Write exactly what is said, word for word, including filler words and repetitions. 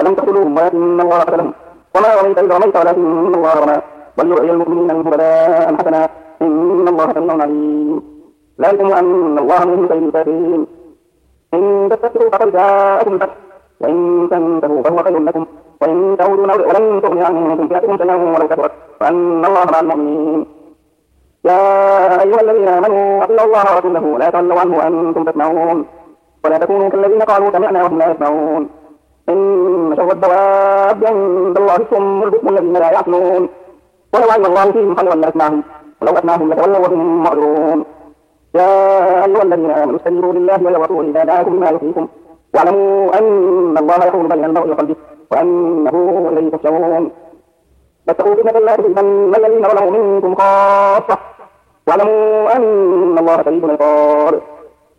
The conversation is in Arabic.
فلم تقتلوهم ولكن الله قتلهم وما رميت إذ رميت ولكن الله رمى وليري المؤمنين منه بلاء حسنا إن الله سميع عليم ذلكم أن الله من كيد الكافرين إن تستكبروا فقد جاءكم الفتح وإن تنتهوا فهو خير لكم وإن تعودوا ولن تغني عنكم فئتكم شيئا ولو كثرت وأن الله مع المؤمنين يا أيها الذين آمنوا أطيعوا الله ورسوله ولا تولوا عنه وأنتم تسمعون ولا تكونوا كالذين قالوا سمعنا وهم لا يسمعون إن شر الدواب عند الله الصم البكم الذين لا يعقلون ولو علم الله فيهم خيرا لأسمعهم ولو أسمعهم لتولوا وهم معذورون يا أيها الذين آمنوا استجيبوا لله وللرسول إذا دعاكم لما يحييكم واعلموا أن الله يحول بين المرء وقلبه وأنه إليه تحشرون فاتقوا فتنة لا تصيبن الذين ظلموا منكم خاصة واعلموا أن الله شديد العقاب